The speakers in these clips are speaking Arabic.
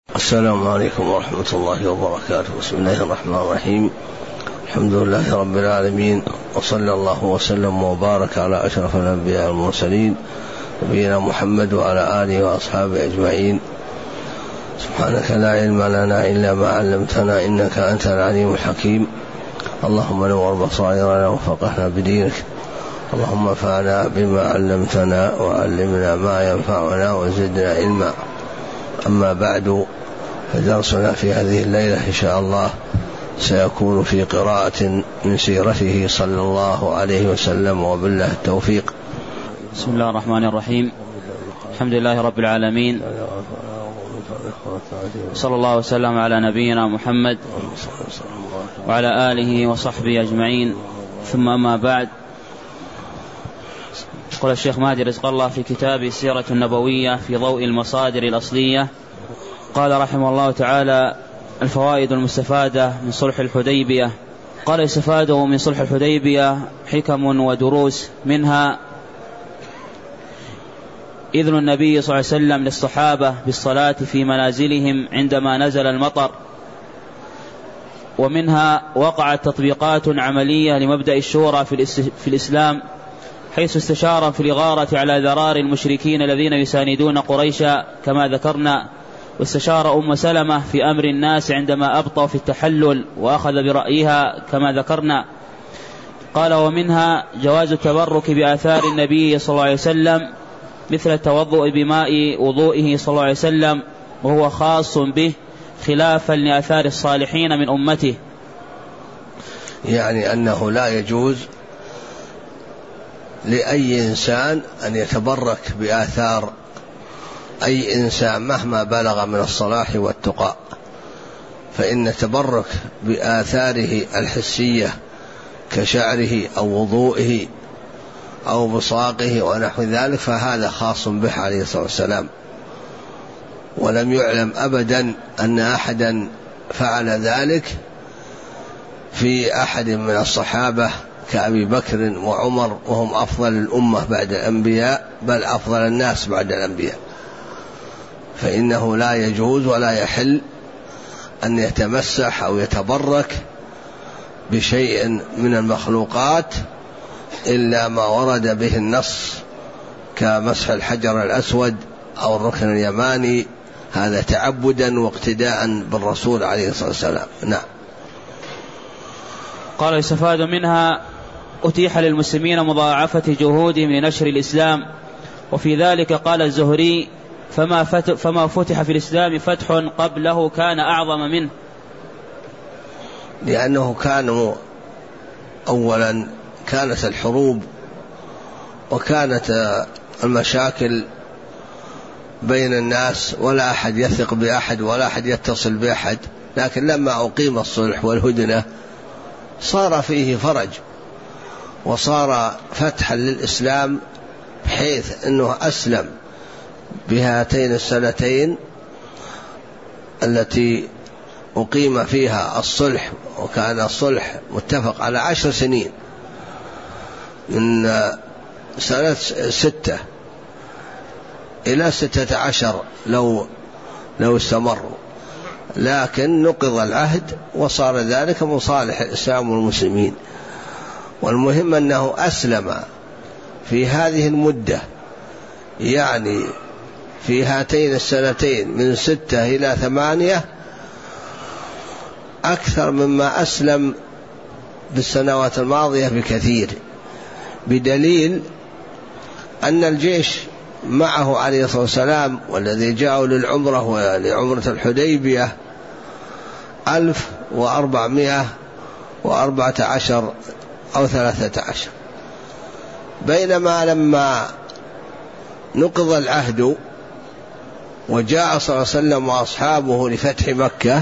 السلام عليكم ورحمة الله وبركاته. بسم الله الرحمن الرحيم. الحمد لله رب العالمين، وصلى الله وسلم وبارك على أشرف الأنبياء والمرسلين نبينا محمد وعلى آله وأصحابه أجمعين. سبحانك لا علم لنا إلا ما علمتنا إنك أنت العليم الحكيم. اللهم نور بصائرنا وفقهنا بدينك، اللهم انفعنا بما علمتنا وعلمنا ما ينفعنا وزدنا علما. أما بعد، فدرسنا في هذه الليلة إن شاء الله سيكون في قراءة من سيرته صلى الله عليه وسلم، وبالله التوفيق. بسم الله الرحمن الرحيم. الحمد لله رب العالمين، صلى الله وسلم على نبينا محمد وعلى آله وصحبه أجمعين، ثم أما بعد. قال الشيخ مهدي رزق الله في كتاب السيرة النبوية في ضوء المصادر الأصلية، قال رحمه الله تعالى: الفوائد المستفادة من صلح الحديبية. قال: يستفاد من صلح الحديبية حكم ودروس، منها إذن النبي صلى الله عليه وسلم للصحابة بالصلاة في منازلهم عندما نزل المطر، ومنها وقعت تطبيقات عملية لمبدأ الشورى في الإسلام، حيث استشار في الإغارة على ذرار المشركين الذين يساندون قريشا كما ذكرنا، واستشار أم سلمة في أمر الناس عندما أبطأوا في التحلل وأخذ برأيها كما ذكرنا. قال: ومنها جواز التبرك بآثار النبي صلى الله عليه وسلم، مثل التوضؤ بماء وضوئه صلى الله عليه وسلم، وهو خاص به خلافا لآثار الصالحين من أمته. يعني أنه لا يجوز لأي إنسان أن يتبرك بآثار أي إنسان مهما بلغ من الصلاح والتقى، فإن التبرك بآثاره الحسية كشعره أو وضوئه أو بصاقه ونحو ذلك فهذا خاص به عليه الصلاة والسلام، ولم يعلم أبدا أن أحدا فعل ذلك في أحد من الصحابة كأبي بكر وعمر، وهم أفضل الأمة بعد الأنبياء، بل أفضل الناس بعد الأنبياء. فإنه لا يجوز ولا يحل أن يتمسح أو يتبرك بشيء من المخلوقات إلا ما ورد به النص، كمسح الحجر الأسود أو الركن اليماني، هذا تعبدا واقتداء بالرسول عليه الصلاة والسلام. نعم. قال: يستفاد منها أتيح للمسلمين مضاعفة جهودهم لنشر الإسلام، وفي ذلك قال الزهري: فما فتح في الإسلام فتح قبله كان أعظم منه. لأنه كانوا أولا كانت الحروب وكانت المشاكل بين الناس، ولا أحد يثق بأحد ولا أحد يتصل بأحد، لكن لما أقيم الصلح والهدنة صار فيه فرج وصار فتحا للإسلام، بحيث أنه أسلم بهاتين السنتين التي أقيم فيها الصلح، وكان الصلح متفق على 10 سنين، من سنة 6 إلى 16 لو استمروا، لكن نقض العهد وصار ذلك مصالح الإسلام والمسلمين. والمهم أنه أسلم في هذه المدة، يعني في هاتين السنتين من 6 إلى 8 أكثر مما أسلم بالسنوات الماضية بكثير، بدليل أن الجيش معه عليه الصلاة والسلام والذي جاءوا للعمرة ولعمرة الحديبية 1414 أو 13، بينما لما نقض العهد وجاء صلى الله عليه وسلم وأصحابه لفتح مكة،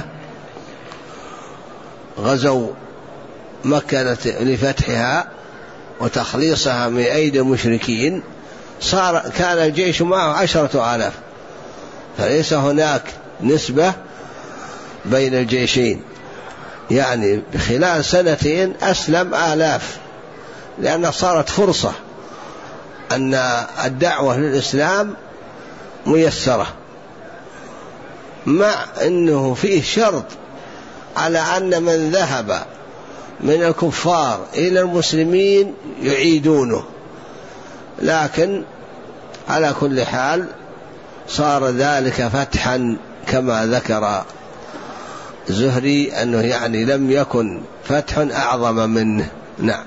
غزوا مكة لفتحها وتخليصها من أيدي المشركين، كان الجيش معه 10,000، فليس هناك نسبة بين الجيشين، يعني خلال 2 أسلم 1000، لأن صارت فرصة أن الدعوة للإسلام ميسرة، مع أنه فيه شرط على أن من ذهب من الكفار إلى المسلمين يعيدونه، لكن على كل حال صار ذلك فتحا كما ذكر الزهري أنه يعني لم يكن فتح أعظم منه. نعم.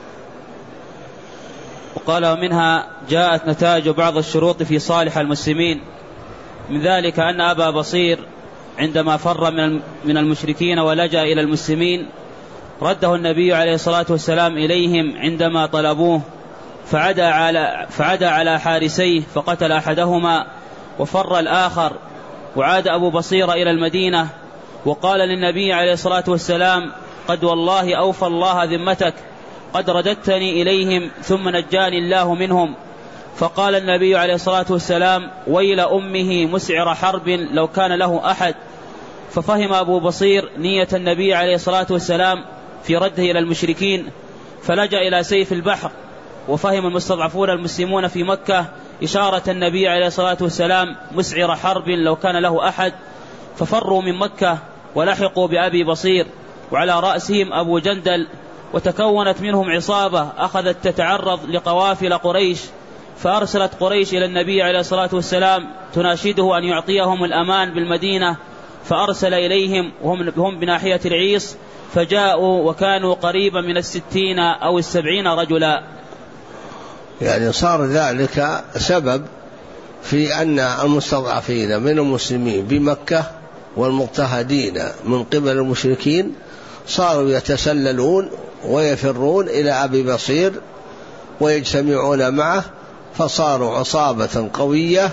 وقال ومنها جاءت نتائج بعض الشروط في صالح المسلمين، من ذلك أن أبا بصير عندما فر من المشركين ولجأ إلى المسلمين رده النبي عليه الصلاة والسلام إليهم عندما طلبوه، فعدا على حارسيه فقتل أحدهما وفر الآخر، وعاد أبو بصير إلى المدينة وقال للنبي عليه الصلاة والسلام قد والله أوفى الله ذمتك، قد رددتني إليهم ثم نجاني الله منهم. فقال النبي عليه الصلاة والسلام ويل أمه مسعر حرب لو كان له أحد. ففهم أبو بصير نية النبي عليه الصلاة والسلام في رده إلى المشركين فلجأ إلى سيف البحر، وفهم المستضعفون المسلمون في مكة إشارة النبي عليه الصلاة والسلام مسعر حرب لو كان له أحد، ففروا من مكة ولحقوا بأبي بصير وعلى رأسهم أبو جندل، وتكونت منهم عصابة أخذت تتعرض لقوافل قريش، فأرسلت قريش إلى النبي عليه الصلاة والسلام تناشده أن يعطيهم الأمان بالمدينة، فأرسل إليهم وهم بناحية العيص، فجاءوا وكانوا قريبا من 60 أو 70 رجلا. يعني صار ذلك سبب في أن المستضعفين من المسلمين بمكة والمضطهدين من قبل المشركين صاروا يتسللون ويفرون إلى أبي بصير ويجتمعون معه، فصاروا عصابة قوية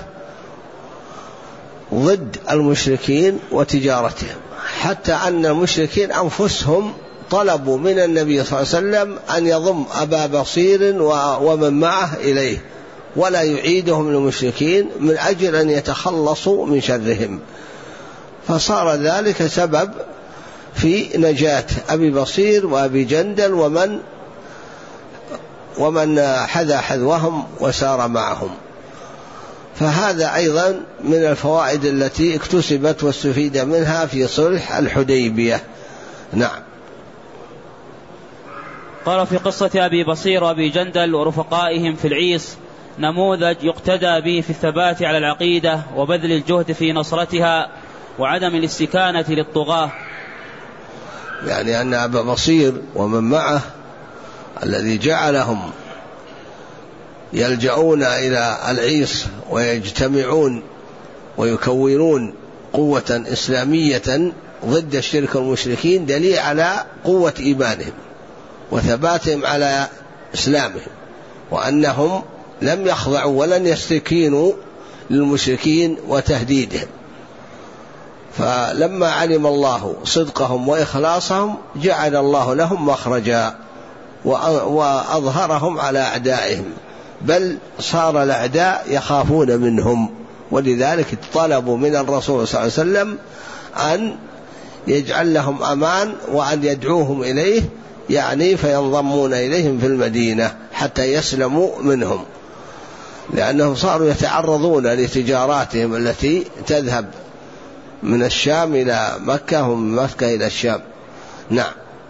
ضد المشركين وتجارتهم، حتى أن المشركين أنفسهم طلبوا من النبي صلى الله عليه وسلم أن يضم أبا بصير ومن معه إليه ولا يعيدهم للمشركين من أجل أن يتخلصوا من شرهم، فصار ذلك سبب في نجاة أبي بصير وأبي جندل ومن حذا حذوهم وسار معهم. فهذا أيضا من الفوائد التي اكتسبت واستفيد منها في صلح الحديبية. نعم. قال في قصة أبي بصير وأبي جندل ورفقائهم في العيص نموذج يقتدى به في الثبات على العقيدة وبذل الجهد في نصرتها وعدم الاستكانة للطغاة. يعني أن أبا بصير ومن معه الذي جعلهم يلجؤون إلى العيص ويجتمعون ويكونون قوة إسلامية ضد الشرك والمشركين دليل على قوة إيمانهم وثباتهم على إسلامهم، وأنهم لم يخضعوا ولن يستكينوا للمشركين وتهديدهم. فلما علم الله صدقهم وإخلاصهم جعل الله لهم مخرجا وأظهرهم على أعدائهم، بل صار الأعداء يخافون منهم، ولذلك طلبوا من الرسول صلى الله عليه وسلم أن يجعل لهم أمان وأن يدعوهم إليه، يعني فينضمون إليهم في المدينة حتى يسلموا منهم، لأنهم صاروا يتعرضون لتجاراتهم التي تذهب من الشام إلى مكة ومن مكة إلى الشام. نعم.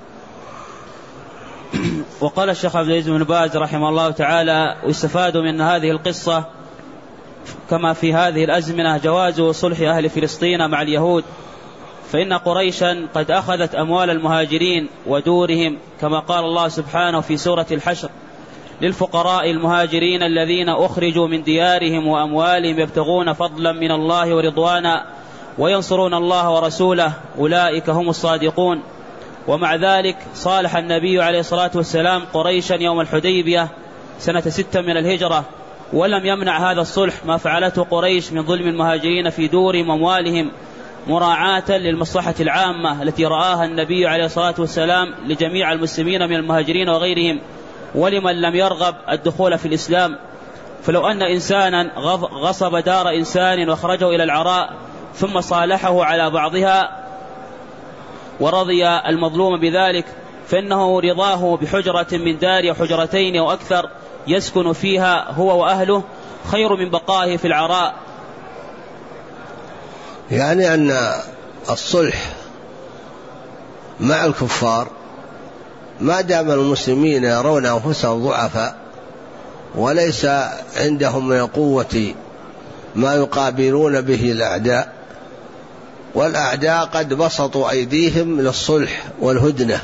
وقال الشيخ عبد العزيز بن باز رحمه الله تعالى ويستفاد من هذه القصة كما في هذه الأزمنة جواز صلح أهل فلسطين مع اليهود، فإن قريشا قد أخذت أموال المهاجرين ودورهم كما قال الله سبحانه في سورة الحشر للفقراء المهاجرين الذين أخرجوا من ديارهم وأموالهم يبتغون فضلا من الله ورضوانا وينصرون الله ورسوله أولئك هم الصادقون. ومع ذلك صالح النبي عليه الصلاة والسلام قريشا يوم الحديبية سنة 6 من الهجرة، ولم يمنع هذا الصلح ما فعلته قريش من ظلم المهاجرين في دورهم وأموالهم مراعاة للمصلحة العامة التي رآها النبي عليه الصلاة والسلام لجميع المسلمين من المهاجرين وغيرهم ولمن لم يرغب الدخول في الإسلام. فلو أن إنسانا غصب دار إنسان واخرجه إلى العراء ثم صالحه على بعضها ورضي المظلوم بذلك، فإنه رضاه بحجرة من دار حجرتين أو أكثر يسكن فيها هو وأهله خير من بقائه في العراء. يعني أن الصلح مع الكفار ما دام المسلمين يرون أنفسهم ضعفاء وليس عندهم من القوة ما يقابلون به الأعداء، والأعداء قد بسطوا أيديهم للصلح والهدنة،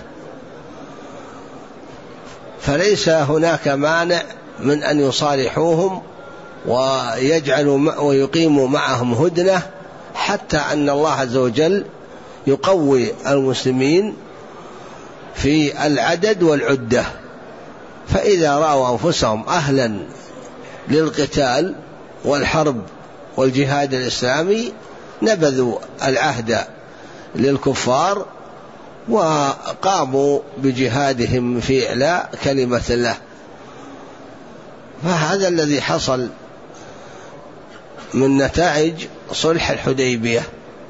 فليس هناك مانع من أن يصالحوهم ويجعلوا ويقيموا معهم هدنة، حتى أن الله عز وجل يقوي المسلمين في العدد والعدة، فإذا رأوا أنفسهم أهلا للقتال والحرب والجهاد الإسلامي نبذوا العهد للكفار وقاموا بجهادهم في إعلاء كلمة الله. فهذا الذي حصل من نتائج صلح الحديبية.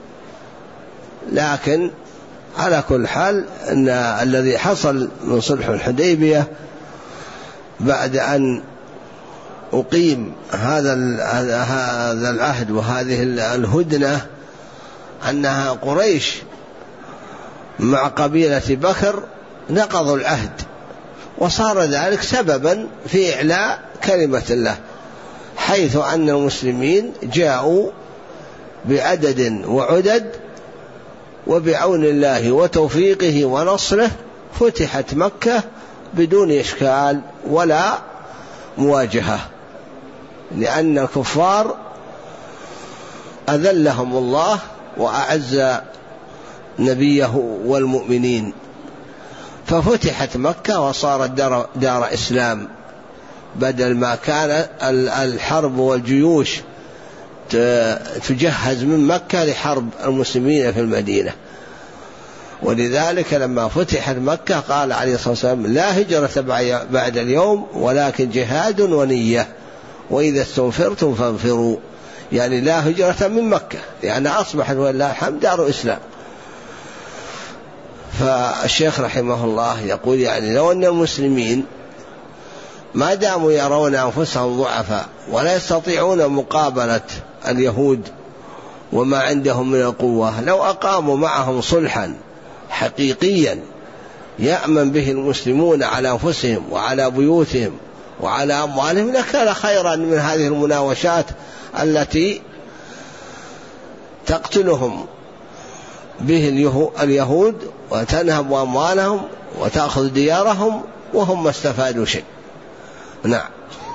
لكن على كل حال أن الذي حصل من صلح الحديبية بعد أن أقيم هذا العهد وهذه الهدنة أنها قريش مع قبيلة بكر نقضوا العهد، وصار ذلك سببا في إعلاء كلمة الله، حيث أن المسلمين جاءوا بعدد وعدد، وبعون الله وتوفيقه ونصره فتحت مكة بدون إشكال ولا مواجهة، لأن الكفار أذلهم الله وأعز نبيه والمؤمنين، ففتحت مكة وصارت دار إسلام، بدل ما كان الحرب والجيوش تجهز من مكة لحرب المسلمين في المدينة. ولذلك لما فتحت مكة قال عليه الصلاة والسلام: لا هجرة بعد اليوم ولكن جهاد ونية، وإذا استنفرتم فانفروا، يعني لا هجرة من مكة، يعني أصبحت ولله الحمد دار إسلام. فالشيخ رحمه الله يقول يعني لو أن المسلمين ما داموا يرون أنفسهم ضعفاء ولا يستطيعون مقابلة اليهود وما عندهم من القوة، لو أقاموا معهم صلحا حقيقيا يأمن به المسلمون على أنفسهم وعلى بيوتهم وعلى أموالهم لكان خيرا من هذه المناوشات التي تقتلهم به اليهود وتنهب أموالهم وتأخذ ديارهم وهم ما استفادوا شيء. نعم.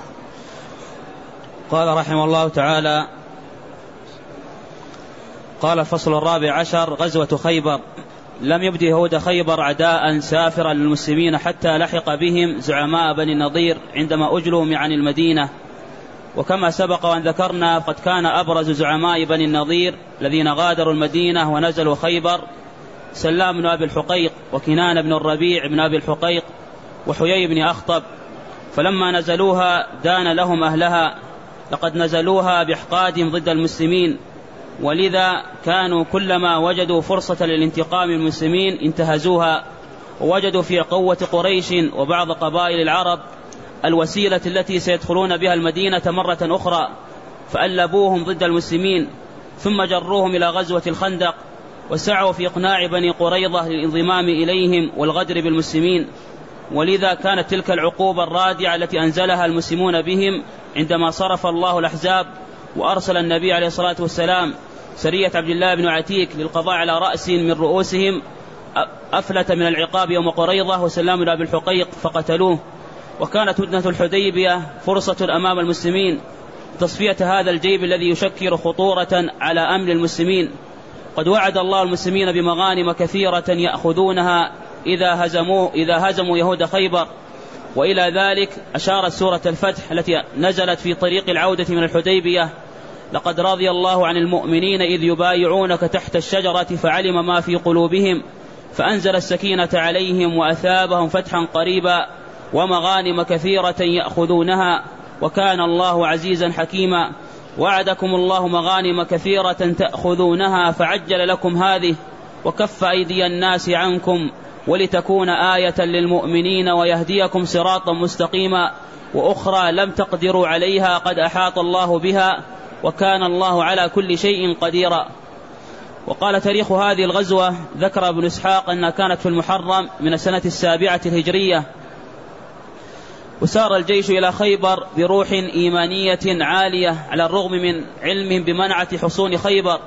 قال رحمه الله تعالى: قال الفصل 14: غزوة خيبر. لم يبد يهود خيبر عداء سافرا للمسلمين حتى لحق بهم زعماء بني النضير عندما أجلوا عن المدينة، وكما سبق وأن ذكرنا قد كان أبرز زعماء بني النضير الذين غادروا المدينة ونزلوا خيبر سلام بن أبي الحقيق وكنان بن الربيع بن أبي الحقيق وحيي بن أخطب، فلما نزلوها دان لهم أهلها، لقد نزلوها بإحقادهم ضد المسلمين، ولذا كانوا كلما وجدوا فرصة للانتقام من المسلمين انتهزوها، ووجدوا في قوة قريش وبعض قبائل العرب الوسيلة التي سيدخلون بها المدينة مرة أخرى، فألبوهم ضد المسلمين، ثم جروهم إلى غزوة الخندق، وسعوا في إقناع بني قريظة للانضمام إليهم والغدر بالمسلمين. ولذا كانت تلك العقوبة الرادعة التي أنزلها المسلمون بهم عندما صرف الله الأحزاب وأرسل النبي عليه الصلاة والسلام سرية عبد الله بن عتيك للقضاء على رأس من رؤوسهم، أفلت من العقاب يوم قريظة وسلام بن أبي الحقيق فقتلوه. وكانت هدنة الحديبية فرصة أمام المسلمين تصفية هذا الجيب الذي يشكل خطورة على أمن المسلمين. قد وعد الله المسلمين بمغانم كثيرة يأخذونها إذا هزموا يهود خيبر، وإلى ذلك أشارت سورة الفتح التي نزلت في طريق العودة من الحديبية: لقد رضي الله عن المؤمنين إذ يبايعونك تحت الشجرة فعلم ما في قلوبهم فأنزل السكينة عليهم وأثابهم فتحا قريبا ومغانم كثيرة يأخذونها وكان الله عزيزا حكيما. وعدكم الله مغانم كثيرة تأخذونها فعجل لكم هذه وكف أيدي الناس عنكم ولتكون آية للمؤمنين ويهديكم صراطا مستقيما، وأخرى لم تقدروا عليها قد أحاط الله بها وكان الله على كل شيء قديرا. وقال تاريخ هذه الغزوة ذكر ابن إسحاق أنها كانت في المحرم من السنة 7 الهجرية، وسار الجيش إلى خيبر بروح إيمانية عالية على الرغم من علمهم بمنعة حصون خيبر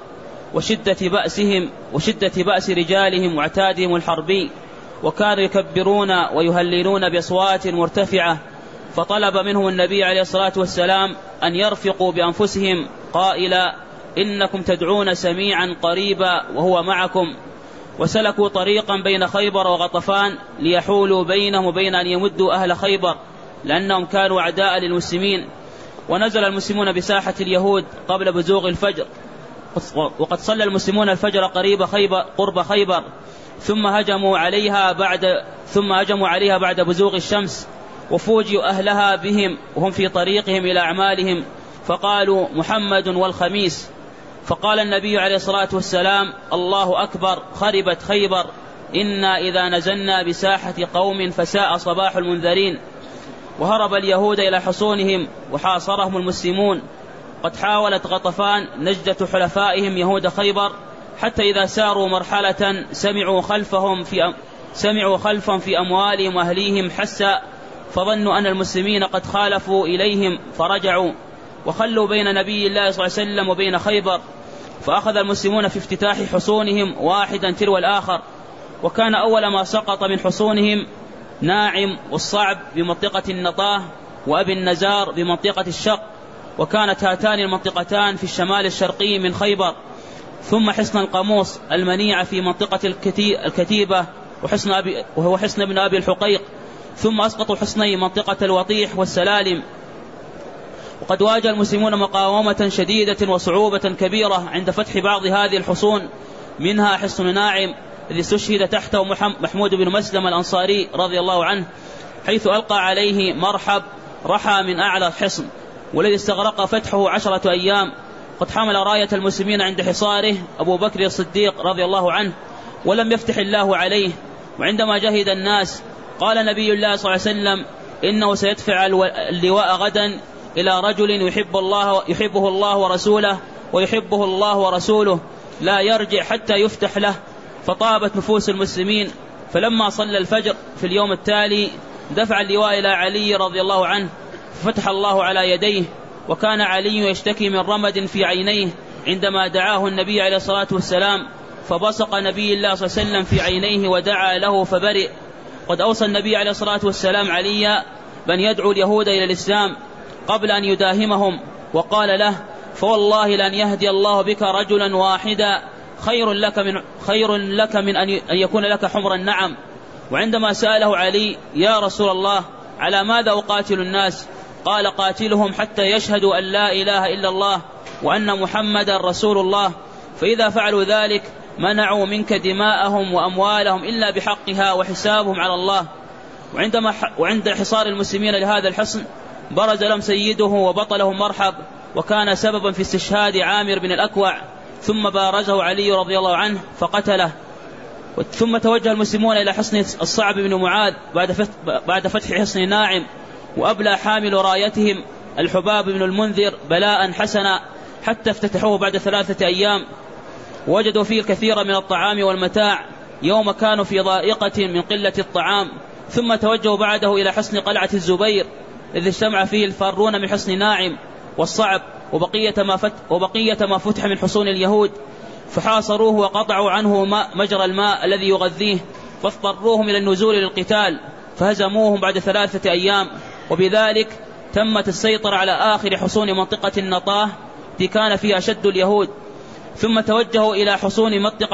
وشدة بأس رجالهم واعتادهم الحربي، وكانوا يكبرون ويهللون بأصوات مرتفعة. فطلب منهم النبي عليه الصلاة والسلام أن يرفقوا بأنفسهم قائلا: إنكم تدعون سميعا قريبا وهو معكم. وسلكوا طريقا بين خيبر وغطفان ليحولوا بينهم وبين أن يمدوا أهل خيبر، لأنهم كانوا أعداء للمسلمين. ونزل المسلمون بساحة اليهود قبل بزوغ الفجر، وقد صلى المسلمون الفجر قرب خيبر، ثم هجموا عليها بعد بزوغ الشمس، وفوجئوا أهلها بهم وهم في طريقهم إلى أعمالهم، فقالوا: محمد والخميس. فقال النبي عليه الصلاة والسلام: الله أكبر، خربت خيبر، إنا إذا نزلنا بساحة قوم فساء صباح المنذرين. وهرب اليهود إلى حصونهم وحاصرهم المسلمون. قد حاولت غطفان نجدة حلفائهم يهود خيبر، حتى إذا ساروا مرحلة سمعوا خلفهم في أموالهم وأهليهم حسا، فظنوا أن المسلمين قد خالفوا إليهم فرجعوا وخلوا بين نبي الله صلى الله عليه وسلم وبين خيبر. فأخذ المسلمون في افتتاح حصونهم واحدا تلو الآخر. وكان أول ما سقط من حصونهم ناعم والصعب بمنطقة النطاه، وأبي النزار بمنطقة الشق، وكانت هاتان المنطقتان في الشمال الشرقي من خيبر. ثم حصن القاموس المنيع في منطقة الكتيبة وهو حصن ابن أبي الحقيق. ثم أسقطوا حصني منطقة الوطيح والسلالم. وقد واجه المسلمون مقاومة شديدة وصعوبة كبيرة عند فتح بعض هذه الحصون، منها حصن ناعم الذي استشهد تحته محمود بن مسلم الأنصاري رضي الله عنه، حيث ألقى عليه مرحب رحى من أعلى الحصن، والذي استغرق فتحه 10 أيام. قد حمل راية المسلمين عند حصاره أبو بكر الصديق رضي الله عنه، ولم يفتح الله عليه. وعندما جهد الناس قال نبي الله صلى الله عليه وسلم: إنه سيدفع اللواء غدا إلى رجل يحبه الله ورسوله ويحبه الله ورسوله، لا يرجع حتى يفتح له. فطابت نفوس المسلمين. فلما صلى الفجر في اليوم التالي دفع اللواء إلى علي رضي الله عنه، ففتح الله على يديه. وكان علي يشتكي من رمد في عينيه عندما دعاه النبي عليه الصلاة والسلام، فبصق نبي الله صلى الله عليه وسلم في عينيه ودعا له فبرئ. قد أوصى النبي عليه الصلاة والسلام عليا بأن يدعو اليهود إلى الإسلام قبل أن يداهمهم، وقال له: فوالله لن يهدي الله بك رجلا واحدا خير لك من أن يكون لك حمر النعم. وعندما سأله علي: يا رسول الله، على ماذا أقاتل الناس؟ قال: قاتلهم حتى يشهدوا أن لا إله إلا الله وأن محمد رسول الله، فإذا فعلوا ذلك منعوا منك دماءهم وأموالهم إلا بحقها وحسابهم على الله. وعند حصار المسلمين لهذا الحصن برز لهم سيده وبطله مرحب، وكان سببا في استشهاد عامر بن الأكوع، ثم بارزه علي رضي الله عنه فقتله. ثم توجه المسلمون إلى حصن الصعب بن معاذ بعد فتح حصن ناعم، وأبلى حامل رايتهم الحباب بن المنذر بلاء حسنا حتى افتتحوه بعد 3 أيام، ووجدوا فيه الكثير من الطعام والمتاع يوم كانوا في ضائقة من قلة الطعام. ثم توجهوا بعده إلى حصن قلعة الزبير الذي اجتمع فيه الفارون من حصن ناعم والصعب وبقية ما فتح من حصون اليهود، فحاصروه وقطعوا عنه مجرى الماء الذي يغذيه، فاضطروهم إلى النزول للقتال، فهزموهم بعد 3 أيام. وبذلك تمت السيطرة على آخر حصون منطقة النطاه التي كان فيها أشد اليهود. ثم توجهوا إلى حصون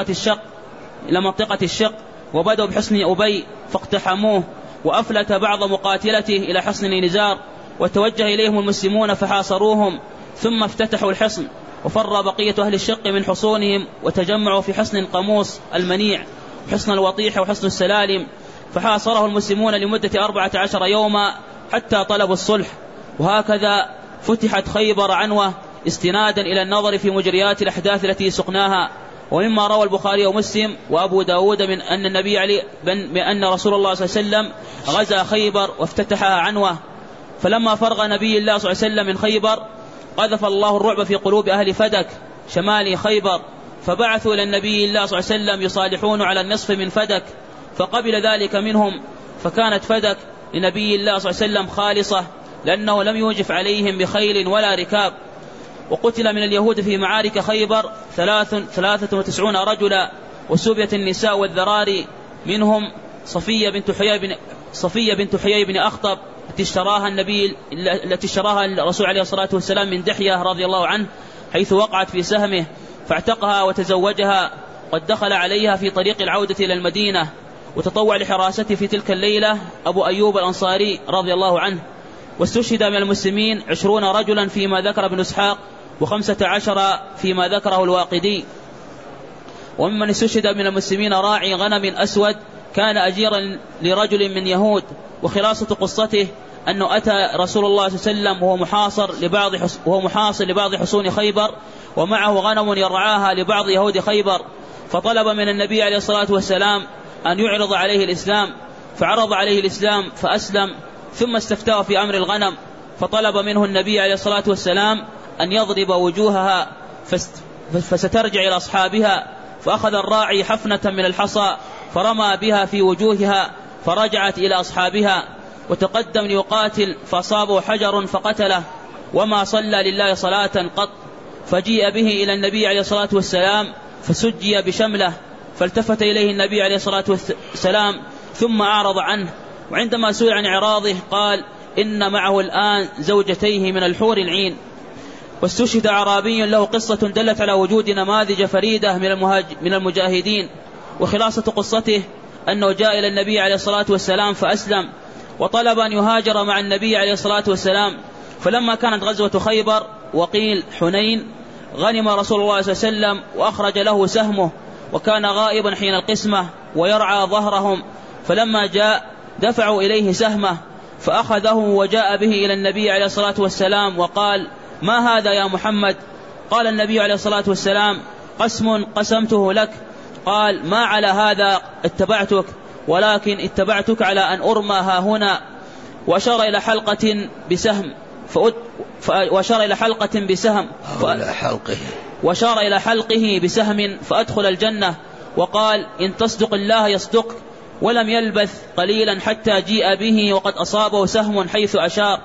منطقة الشق وبدأوا بحصن أبي فاقتحموه، وأفلت بعض مقاتلته إلى حصن نزار، وتوجه إليهم المسلمون فحاصروهم، ثم افتتحوا الحصن، وفر بقية أهل الشق من حصونهم وتجمعوا في حصن القاموس المنيع وحصن الوطيح وحصن السلالم، فحاصره المسلمون لمدة 14 يوما حتى طلبوا الصلح. وهكذا فتحت خيبر عنوة استنادا إلى النظر في مجريات الأحداث التي سقناها. ومما روى البخاري ومسلم وأبو داود من أن النبي بأن رسول الله صلى الله عليه وسلم غزا خيبر وافتتحها عنوة، فلما فرغ نبي الله صلى الله عليه وسلم من خيبر قذف الله الرعب في قلوب أهل فدك شمال خيبر، فبعثوا إلى النبي الله صلى الله عليه وسلم يصالحون على النصف من فدك، فقبل ذلك منهم، فكانت فدك لنبي الله صلى الله عليه وسلم خالصة، لأنه لم يوجف عليهم بخيل ولا ركاب. وقتل من اليهود في معارك خيبر 93 رجلا، وسبيت النساء والذراري، منهم صفية بنت حيي بن أخطب التي اشتراها الرسول عليه الصلاة والسلام من دحية رضي الله عنه، حيث وقعت في سهمه فاعتقها وتزوجها. قد دخل عليها في طريق العودة إلى المدينة، وتطوع لحراسته في تلك الليلة أبو أيوب الأنصاري رضي الله عنه. واستشهد من المسلمين 20 رجلا فيما ذكر ابن إسحاق، و15 فيما ذكره الواقدي. وممن استشهد من المسلمين راعي غنم أسود كان أجيرا لرجل من يهود. وخلاصة قصته أنه أتى رسول الله صلى الله عليه وسلم وهو محاصر لبعض حصون خيبر، ومعه غنم يرعاها لبعض يهود خيبر، فطلب من النبي عليه الصلاة والسلام أن يعرض عليه الإسلام، فعرض عليه الإسلام فأسلم، ثم استفتاه في أمر الغنم، فطلب منه النبي عليه الصلاة والسلام أن يضرب وجوهها فسترجع إلى أصحابها. فأخذ الراعي حفنة من الحصى فرمى بها في وجوهها فرجعت إلى أصحابها، وتقدم ليقاتل فأصابه حجر فقتله، وما صلى لله صلاة قط. فجيء به إلى النبي عليه الصلاة والسلام فسجي بشمله، فالتفت إليه النبي عليه الصلاة والسلام ثم أعرض عنه. وعندما سئل عن إعراضه قال إن معه الآن زوجتيه من الحور العين. واستشهد أعرابي له قصة دلت على وجود نماذج فريدة من المجاهدين. وخلاصة قصته أنه جاء إلى النبي عليه الصلاة والسلام فأسلم، وطلب أن يهاجر مع النبي عليه الصلاة والسلام. فلما كانت غزوة خيبر وقيل حنين غنم رسول الله صلى الله عليه وسلم وأخرج له سهمه، وكان غائبا حين القسمة ويرعى ظهرهم، فلما جاء دفعوا إليه سهمه فأخذه وجاء به إلى النبي عليه الصلاة والسلام وقال ما هذا يا محمد؟ قال النبي عليه الصلاة والسلام قسم قسمته لك. قال ما على هذا اتبعتك، ولكن اتبعتك على أن أرمى ها هنا. وأشار إلى حلقة بسهم وأشار إلى حلقة بسهم وأشار إلى حلقه بسهم فأدخل الجنة. وقال إن تصدق الله يصدق. ولم يلبث قليلا حتى جيء به وقد أصابه سهم حيث أشار.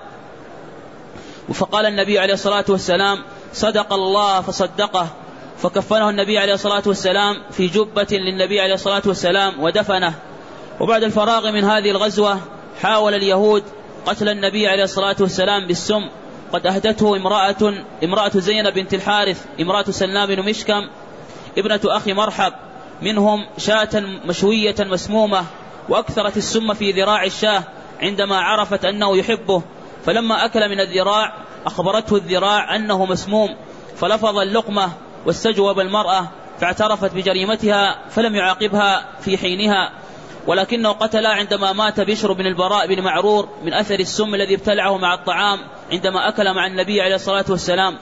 فقال النبي عليه الصلاة والسلام صدق الله فصدقه، فكفنه النبي عليه الصلاة والسلام في جبة للنبي عليه الصلاة والسلام ودفنه. وبعد الفراغ من هذه الغزوة حاول اليهود قتل النبي عليه الصلاة والسلام بالسم. قد أهدته امرأة زينب بنت الحارث امرأة سلام بن مشكم ابنة أخي مرحب منهم شاة مشوية مسمومة، وأكثرت السم في ذراع الشاه عندما عرفت أنه يحبه، فلما أكل من الذراع أخبرته الذراع أنه مسموم، فلفظ اللقمة واستجوب المرأة فاعترفت بجريمتها فلم يعاقبها في حينها، ولكنه قتل عندما مات بشر بن البراء بن معرور من أثر السم الذي ابتلعه مع الطعام عندما أكل مع النبي عليه الصلاة والسلام.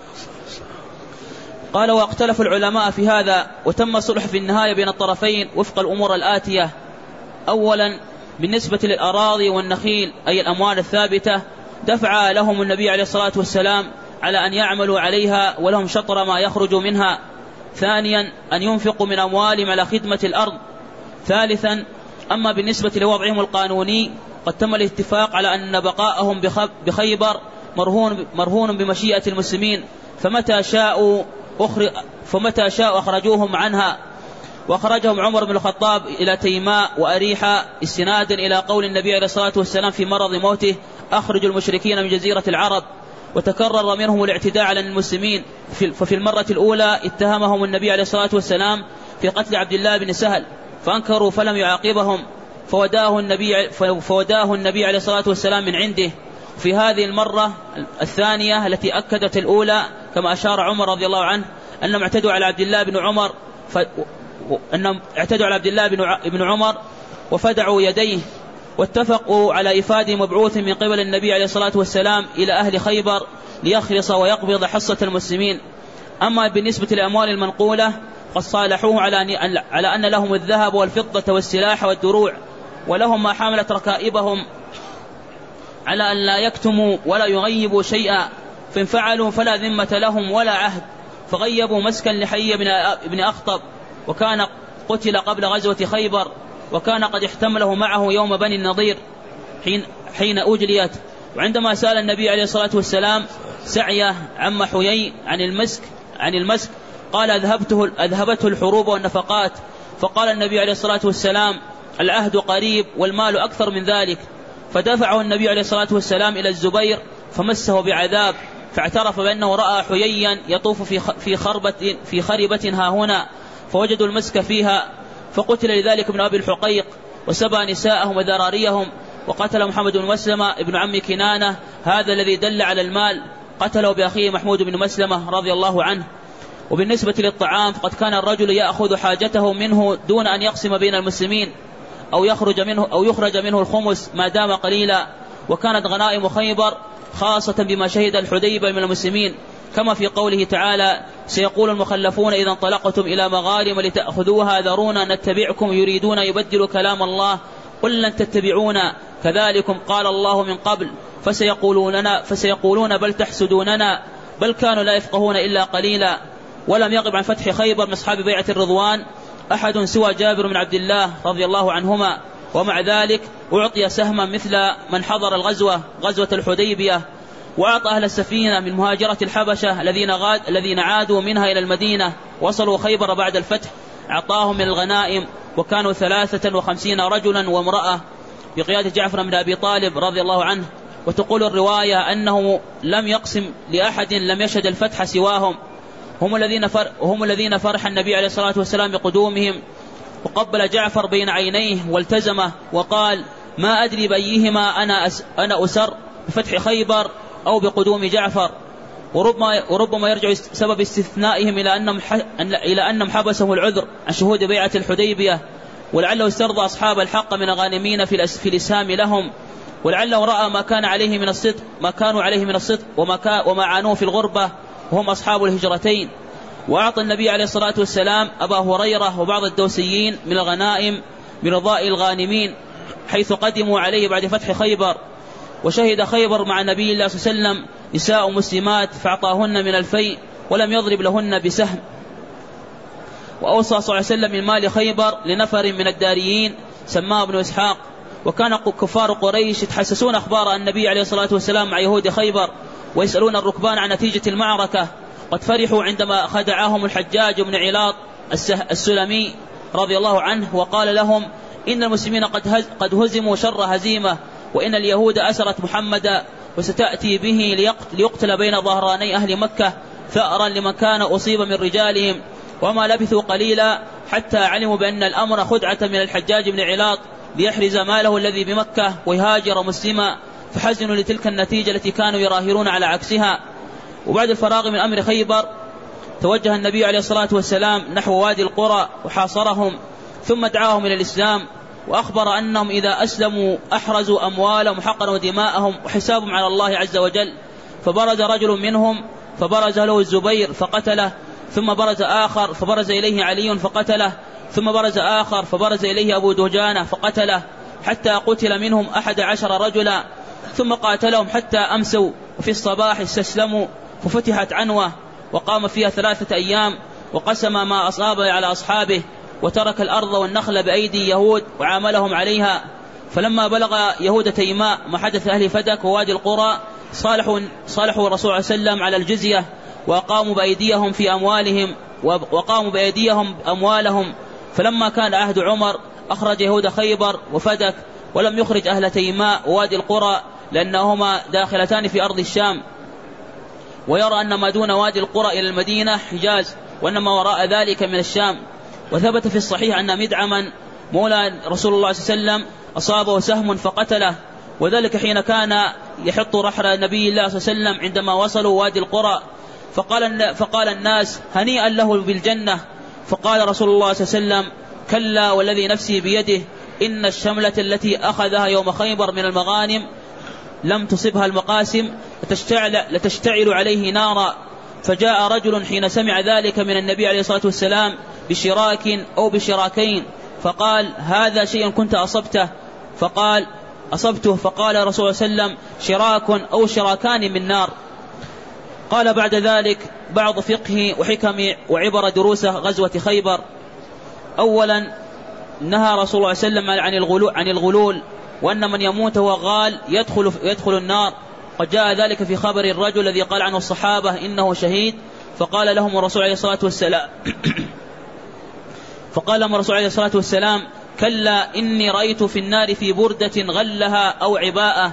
قال واختلف العلماء في هذا، وتم صلح في النهاية بين الطرفين وفق الأمور الآتية. أولا بالنسبة للأراضي والنخيل أي الأموال الثابتة دفع لهم النبي عليه الصلاة والسلام على أن يعملوا عليها ولهم شطر ما يخرج منها. ثانيا أن ينفقوا من أموالهم على خدمة الأرض. ثالثا أما بالنسبة لوضعهم القانوني قد تم الاتفاق على أن بقاءهم بخيبر مرهون بمشيئة المسلمين، فمتى شاءوا أخرجوهم عنها. وأخرجهم عمر بن الخطاب إلى تيماء وأريحة استنادا إلى قول النبي عليه الصلاة والسلام في مرض موته أخرجوا المشركين من جزيرة العرب. وتكرر منهم الاعتداء على المسلمين، ففي المرة الأولى اتهمهم النبي عليه الصلاة والسلام في قتل عبد الله بن سهل فأنكروا فلم يعاقبهم، فوداه النبي عليه الصلاة والسلام من عنده. في هذه المرة الثانية التي أكدت الأولى كما أشار عمر رضي الله عنه أنهم اعتدوا على عبد الله بن عمر وفدعوا يديه، واتفقوا على إفادة مبعوث من قبل النبي عليه الصلاة والسلام إلى أهل خيبر ليخلص ويقبض حصة المسلمين. أما بالنسبة للأموال المنقولة قد صالحوه على أن لهم الذهب والفضة والسلاح والدروع، ولهم ما حملت ركائبهم على أن لا يكتموا ولا يغيبوا شيئا، فإن فعلوا فلا ذمة لهم ولا عهد، فغيبوا مسكا لحي بن أخطب، وكان قتل قبل غزوة خيبر، وكان قد احتمله معه يوم بني النضير حين أجليت. وعندما سأل النبي عليه الصلاة والسلام سعيه عم حيي عن المسك قال أذهبته الحروب والنفقات. فقال النبي عليه الصلاة والسلام العهد قريب والمال أكثر من ذلك. فدفعه النبي عليه الصلاة والسلام إلى الزبير فمسه بعذاب، فاعترف بأنه رأى حييا يطوف في خربة ها هنا، فوجدوا المسك فيها، فقتل لذلك ابن أبي الحقيق، وسبى نساءهم وذراريهم، وقتل محمد بن مسلمة ابن عم كنانة هذا الذي دل على المال، قتله بأخيه محمود بن مسلمة رضي الله عنه. وبالنسبة للطعام فقد كان الرجل يأخذ حاجته منه دون أن يقسم بين المسلمين أو يخرج منه الخمس ما دام قليلا. وكانت غنائم خيبر خاصة بما شهد الحديبية من المسلمين، كما في قوله تعالى سيقول المخلفون إذا انطلقتم إلى مغارم لتأخذوها ذرونا نتبعكم يريدون يبدل كلام الله قل لن تتبعونا كذلكم قال الله من قبل فسيقولون بل تحسدوننا بل كانوا لا يفقهون إلا قليلا. ولم يغب عن فتح خيبر من أصحاب بيعة الرضوان أحد سوى جابر بن عبد الله رضي الله عنهما، ومع ذلك أعطي سهما مثل من حضر غزوة الحديبية. وأعطى أهل السفينة من مهاجرة الحبشة الذين عادوا منها إلى المدينة وصلوا خيبر بعد الفتح أعطاهم من الغنائم، وكانوا 53 رجلا وامرأة بقيادة جعفر بن أبي طالب رضي الله عنه. وتقول الرواية أنه لم يقسم لأحد لم يشهد الفتح سواهم، هم الذين فرح النبي عليه الصلاة والسلام بقدومهم، وقبل جعفر بين عينيه والتزمه وقال ما أدري بأيهما أنا أسر بفتح خيبر أو بقدوم جعفر. وربما يرجع سبب استثنائهم إلى أنهم حبسهم العذر عن شهود بيعة الحديبية، ولعله استرضى أصحاب الحق من الغانمين في الإسهام لهم، ولعله رأى ما كانوا عليه من الصدق وما عانوه في الغربة وهم أصحاب الهجرتين. وأعطى النبي عليه الصلاة والسلام أبا هريرة وبعض الدوسيين من الغنائم برضاء الغانمين حيث قدموا عليه بعد فتح خيبر. وشهد خيبر مع النبي الله صلى الله عليه وسلم نساء مسلمات فأعطاهن من الفيء ولم يضرب لهن بسهم. وأوصى صلى الله عليه وسلم من مال خيبر لنفر من الداريين سماه ابن إسحاق. وكان كفار قريش يتحسسون أخبار النبي عليه الصلاة والسلام مع يهود خيبر ويسألون الركبان عن نتيجة المعركة. قد فرحوا عندما خدعهم الحجاج بن علاط السلمي رضي الله عنه وقال لهم إن المسلمين قد هزموا شر هزيمة، وإن اليهود أسرت محمدا وستأتي به ليقتل بين ظهراني أهل مكة ثأرا لمن كان أصيب من رجالهم. وما لبثوا قليلا حتى علموا بأن الأمر خدعة من الحجاج بن علاط ليحرز ماله الذي بمكة ويهاجر مسلما، فحزنوا لتلك النتيجة التي كانوا يراهنون على عكسها. وبعد الفراغ من أمر خيبر توجه النبي عليه الصلاة والسلام نحو وادي القرى وحاصرهم، ثم دعاهم إلى الإسلام، وأخبر أنهم إذا أسلموا أحرزوا أموالهم وحقنوا دماءهم وحسابهم على الله عز وجل. فبرز رجل منهم فبرز له الزبير فقتله، ثم برز آخر فبرز إليه علي فقتله، ثم برز آخر فبرز إليه أبو دجانة فقتله، حتى قتل منهم 11 رجلا. ثم قاتلهم حتى أمسوا، وفي الصباح استسلموا، ففتحت عنوة وقام فيها 3 أيام، وقسم ما أصاب على أصحابه، وترك الأرض والنخل بأيدي يهود وعاملهم عليها. فلما بلغ يهود تيماء ما حدث أهل فدك ووادي القرى صالحوا الرسول صلى الله عليه وسلم على الجزية، وقاموا بأيديهم أموالهم. فلما كان عهد عمر أخرج يهود خيبر وفدك، ولم يخرج أهل تيماء ووادي القرى لأنهما داخلتان في أرض الشام، ويرى أن ما دون وادي القرى إلى المدينة حجاز، وأنما وراء ذلك من الشام. وثبت في الصحيح أن مدعما مولى رسول الله صلى الله عليه وسلم أصابه سهم فقتله، وذلك حين كان يحط رحل نبي الله صلى الله عليه وسلم عندما وصلوا وادي القرى. فقال الناس هنيئا له بالجنة. فقال رسول الله صلى الله عليه وسلم كلا والذي نفسي بيده إن الشملة التي أخذها يوم خيبر من المغانم لم تصبها المقاسم لتشتعل عليه نارا. فجاء رجل حين سمع ذلك من النبي عليه الصلاة والسلام بشراك أو بشراكين، فقال هذا شيء كنت أصبته. فقال أصبته. فقال رسول الله صلى الله عليه وسلم شراك أو شراكان من نار. قال بعد ذلك بعض فقه وحكم وعبر دروس غزوة خيبر. أولا نهى رسول الله صلى الله عليه وسلم عن الغلول، وأن من يموت وهو غال يدخل النار. قد جاء ذلك في خبر الرجل الذي قال عنه الصحابة إنه شهيد، فقال لهم الرسول عليه الصلاة والسلام كلا إني رأيت في النار في بردة غلها أو عباءة.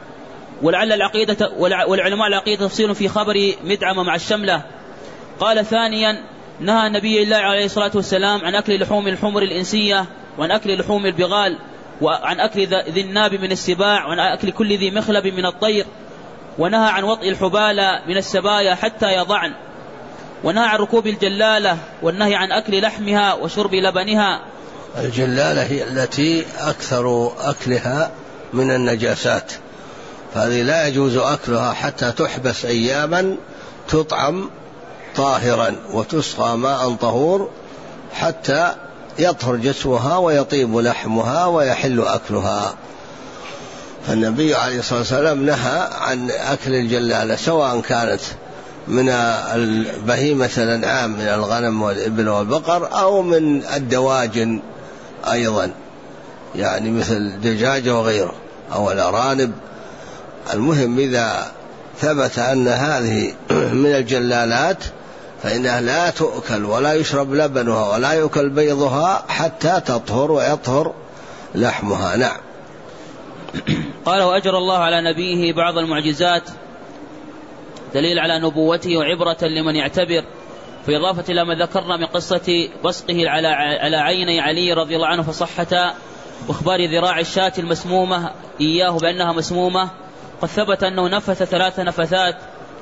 والعلماء العقيدة تفصيل في خبر مدعم مع الشملة. قال ثانيا نهى النبي الله عليه الصلاة والسلام عن أكل لحوم الحمر الإنسية، وعن أكل لحوم البغال، وعن أكل ذي الناب من السباع، وعن أكل كل ذي مخلب من الطير، ونهى عن وطئ الحبالة من السبايا حتى يضعن، ونهى عن ركوب الجلالة، والنهي عن أكل لحمها وشرب لبنها. الجلالة هي التي أكثر أكلها من النجاسات، فهذه لا يجوز أكلها حتى تحبس أياما تطعم طاهرا وتسقى ماء طهور حتى يطهر جسمها ويطيب لحمها ويحل أكلها. فالنبي عليه الصلاة والسلام نهى عن أكل الجلالة، سواء كانت من البهيمة الأنعام من الغنم والإبل والبقر، أو من الدواجن أيضا، يعني مثل الدجاج وغيره أو الأرانب. المهم إذا ثبت أن هذه من الجلالات فإنها لا تؤكل ولا يشرب لبنها ولا يؤكل بيضها حتى تطهر ويطهر لحمها. نعم. قال وأجر الله على نبيه بعض المعجزات دليل على نبوته وعبرة لمن يعتبر، في إضافة إلى ما ذكرنا من قصة بصقه على عيني علي رضي الله عنه فصحتا، واخبار ذراع الشاة المسمومة إياه بأنها مسمومة. قد ثبت أنه نفث 3 نفثات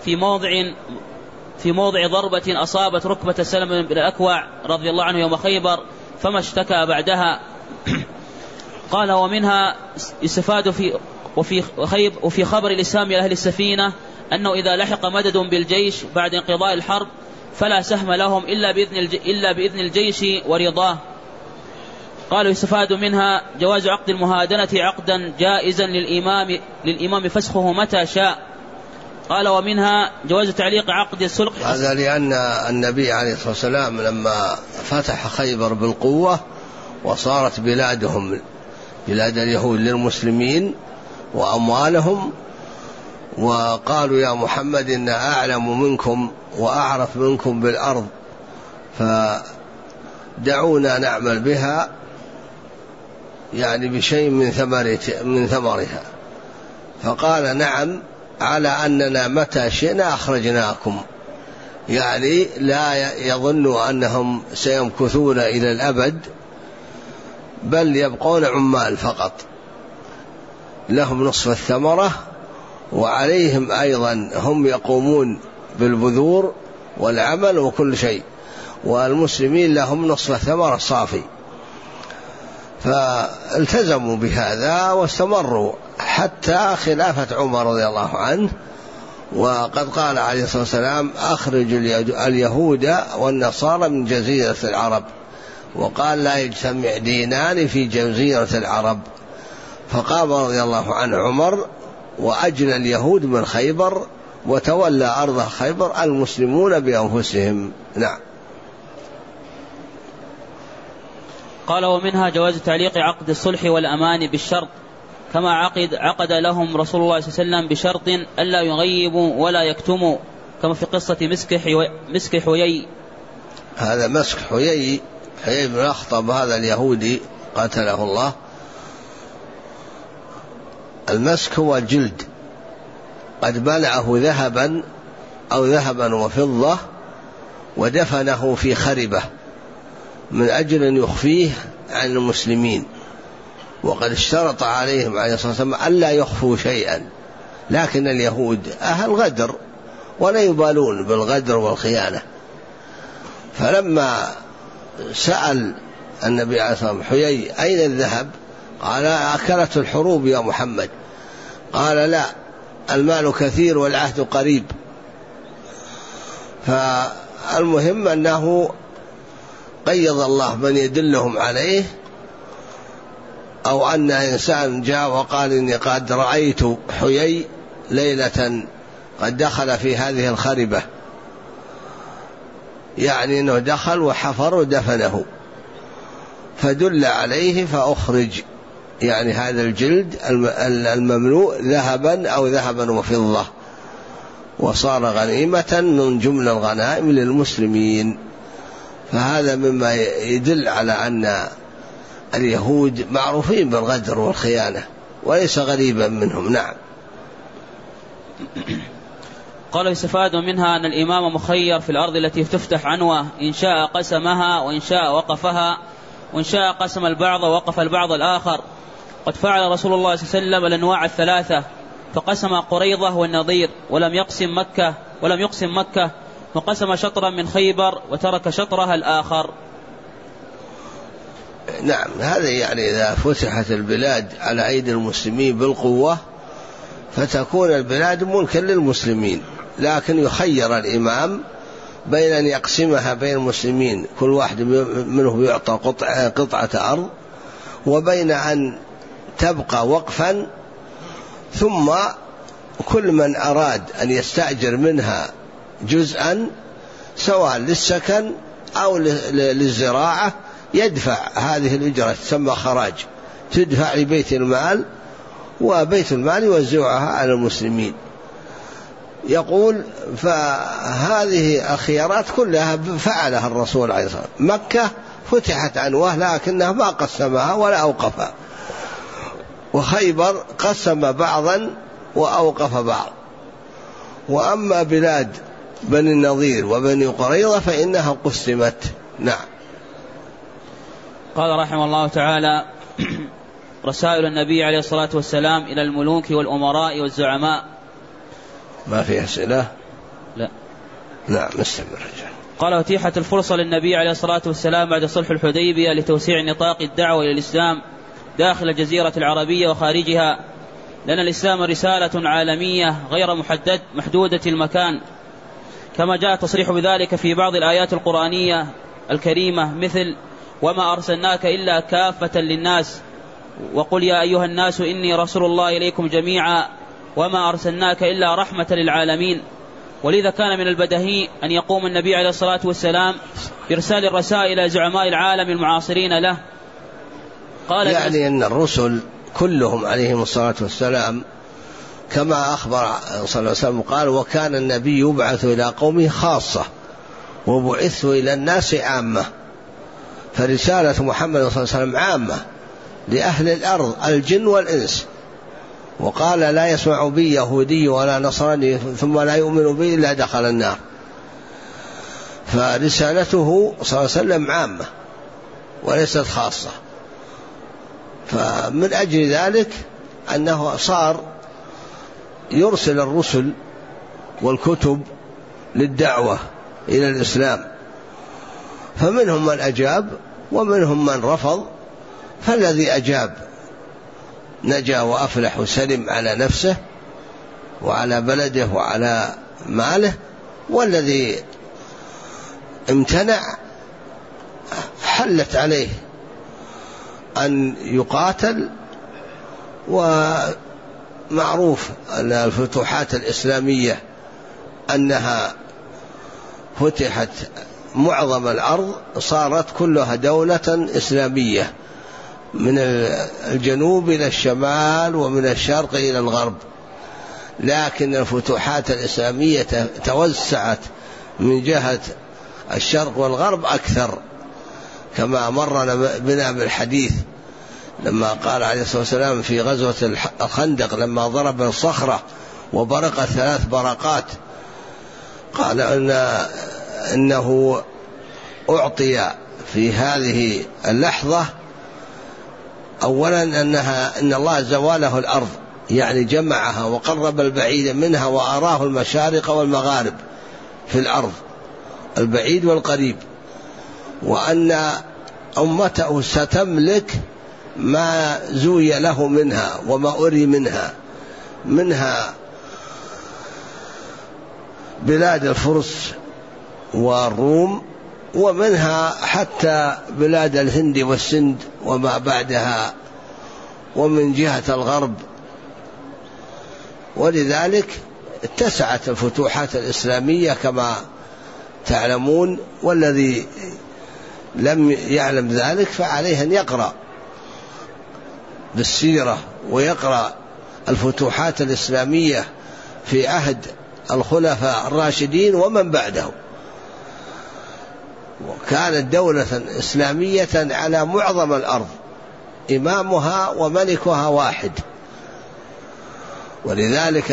في موضع ضربة أصابت ركبة سلم بن الأكوع رضي الله عنه يوم خيبر، فما اشتكى بعدها. قال ومنها استفاد وفي خبر الإسلام لأهل السفينة أنه إذا لحق مدد بالجيش بعد انقضاء الحرب فلا سهم لهم إلا بإذن الجيش ورضاه. قالوا يستفاد منها جواز عقد المهادنة عقدا جائزا للإمام فسخه متى شاء. قال ومنها جواز تعليق عقد السلق. هذا لأن النبي عليه الصلاة والسلام لما فتح خيبر بالقوة وصارت بلادهم بلاد اليهود للمسلمين وأموالهم، وقالوا يا محمد إنا أعلم منكم وأعرف منكم بالأرض فدعونا نعمل بها، يعني بشيء من ثمرها. فقال نعم، على أننا متى شئنا أخرجناكم، يعني لا يظنوا أنهم سيمكثون إلى الأبد، بل يبقون عمال فقط، لهم نصف الثمرة، وعليهم أيضا هم يقومون بالبذور والعمل وكل شيء، والمسلمين لهم نصف الثمرة صافي. فالتزموا بهذا واستمروا حتى خلافة عمر رضي الله عنه. وقد قال عليه الصلاة والسلام أخرج اليهود والنصارى من جزيرة العرب، وقال لا يجتمع دينان في جزيرة العرب. فقام رضي الله عنه عمر وأجلى اليهود من خيبر، وتولى أرض خيبر المسلمون بأنفسهم. نعم. قال ومنها جواز تعليق عقد الصلح والأمان بالشرط، كما عقد لهم رسول الله صلى الله عليه وسلم بشرط ألا يغيبوا ولا يكتموا، كما في قصة مسك حيي. هذا مسك حيي بن أخطب، هذا اليهودي قتله الله. المسك هو الجلد، قد بلعه ذهبا أو ذهبا وفضة ودفنه في خربة من أجل أن يخفيه عن المسلمين، وقد اشترط عليهم عليه الصلاة والسلام ألا يخفوا شيئا، لكن اليهود أهل غدر ولا يبالون بالغدر والخيانة. فلما سأل النبي عليه الصلاة والسلام حيي أين الذهب؟ قال أكلت الحروب يا محمد. قال لا، المال كثير والعهد قريب. فالمهم أنه قيض الله من يدلهم عليه، أو أن إنسان جاء وقال إني قد رأيت حيي ليلة قد دخل في هذه الخربة، يعني أنه دخل وحفر ودفنه، فدل عليه فأخرج، يعني هذا الجلد المملوء ذهبا أو ذهبا وفضة، وصار غنيمة من جمل الغنائم للمسلمين. فهذا مما يدل على أن اليهود معروفين بالغدر والخيانة وليس غريبا منهم. نعم. قال يستفاد منها أن الإمام مخير في الأرض التي تفتح عنوة، إن شاء قسمها وإن شاء وقفها، وإن شاء قسم البعض ووقف البعض الآخر. قد فعل رسول الله صلى الله عليه وسلم الأنواع الثلاثة، فقسم قريظة والنضير ولم يقسم مكة، وقسم شطرا من خيبر وترك شطرها الآخر. نعم، هذا يعني إذا فتحت البلاد على أيدي المسلمين بالقوة فتكون البلاد ملكا للمسلمين، لكن يخير الإمام بين أن يقسمها بين المسلمين، كل واحد منه يعطى قطعة أرض، وبين أن تبقى وقفا، ثم كل من أراد أن يستأجر منها جزءا سواء للسكن أو للزراعة يدفع هذه الأجرة، تسمى خراج، تدفع لبيت المال، وبيت المال يوزعها على المسلمين. يقول فهذه الخيارات كلها فعلها الرسول عليه الصلاة والسلام. مكة فتحت عنوة لكنها ما قسمها ولا أوقفها، وخيبر قسم بعضا وأوقف بعض، وأما بلاد بني النضير وبني قريظة فإنها قسمت. نعم. قال رحمه الله تعالى: رسائل النبي عليه الصلاة والسلام إلى الملوك والأمراء والزعماء. ما في أسئلة؟ لا. نعم، استمر. قال: أتيحت الفرصة للنبي عليه الصلاة والسلام بعد صلح الحديبية لتوسيع نطاق الدعوة إلى الإسلام داخل الجزيرة العربية وخارجها، لأن الإسلام رسالة عالمية غير محدودة المكان، كما جاء تصريح بذلك في بعض الآيات القرآنية الكريمة، مثل: وما أرسلناك إلا كافة للناس، وقل يا أيها الناس إني رسول الله إليكم جميعا، وما أرسلناك إلا رحمة للعالمين. ولذا كان من البديهي أن يقوم النبي عليه الصلاة والسلام بإرسال الرسائل إلى زعماء العالم المعاصرين له. قال يعني أن الرسل كلهم عليهم الصلاة والسلام كما أخبر صلى الله عليه وسلم قال: وكان النبي يبعث إلى قومه خاصة وبعث إلى الناس عامة. فرسالة محمد صلى الله عليه وسلم عامة لأهل الأرض الجن والإنس. وقال: لا يسمع بي يهودي ولا نصراني ثم لا يؤمن بي إلا دخل النار. فرسالته صلى الله عليه وسلم عامة وليست خاصة. فمن أجل ذلك أنه صار يرسل الرسل والكتب للدعوة إلى الإسلام، فمنهم من أجاب ومنهم من رفض، فالذي أجاب نجا وأفلح وسلم على نفسه وعلى بلده وعلى ماله، والذي امتنع حلت عليه أن يقاتل. ومعروف أن الفتوحات الإسلامية أنها فتحت معظم الأرض، صارت كلها دولة إسلامية من الجنوب إلى الشمال ومن الشرق إلى الغرب، لكن الفتوحات الإسلامية توسعت من جهة الشرق والغرب أكثر، كما مر بنا بالحديث لما قال عليه الصلاة والسلام في غزوة الخندق لما ضرب الصخرة وبرقت 3 برقات، قال إنه أعطي في هذه اللحظة أولا أن الله زواله الأرض، يعني جمعها وقرب البعيد منها وأراه المشارق والمغارب في الأرض، البعيد والقريب، وأن أمته ستملك ما زوي له منها وما أري منها بلاد الفرس والروم، ومنها حتى بلاد الهند والسند وما بعدها، ومن جهة الغرب. ولذلك اتسعت الفتوحات الإسلامية كما تعلمون، والذي لم يعلم ذلك فعليه أن يقرأ بالسيرة ويقرأ الفتوحات الإسلامية في عهد الخلفاء الراشدين ومن بعدهم. وكانت دولة إسلامية على معظم الأرض، إمامها وملكها واحد. ولذلك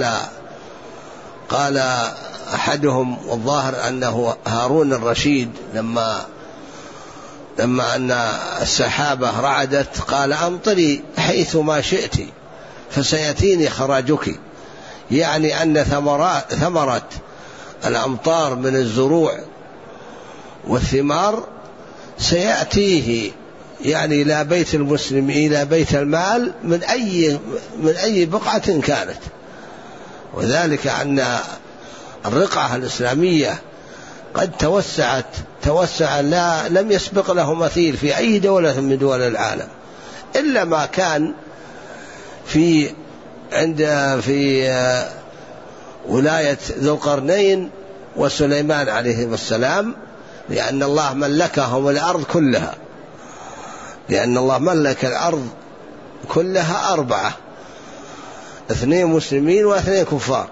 قال أحدهم والظاهر أنه هارون الرشيد لما أن السحابة رعدت قال أمطري حيث ما شئت فسيأتيني خراجك، يعني أن ثمرة الأمطار من الزروع والثمار سيأتيه، يعني إلى بيت المسلم إلى بيت المال من أي بقعة كانت. وذلك أن الرقعة الإسلامية قد توسع لم يسبق له مثيل في أي دولة من دول العالم، إلا ما كان في ولاية ذو القرنين وسليمان عليهم السلام، لأن الله ملكهم الأرض كلها، لأن الله ملك الأرض كلها 4، 2 مسلمين و2 كفار.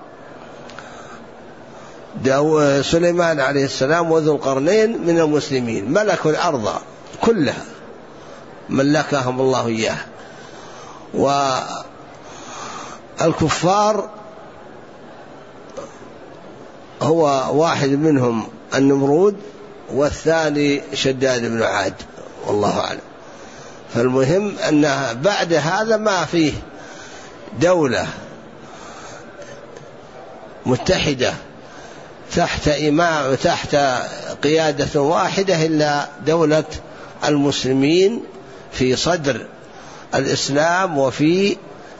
سليمان عليه السلام وذو القرنين من المسلمين ملكوا الأرض كلها، ملكهم الله إياه. والكفار هو واحد منهم النمرود والثاني شداد بن عاد، والله أعلم. فالمهم أن بعد هذا ما فيه دولة متحدة تحت قيادة واحدة إلا دولة المسلمين في صدر الإسلام وفي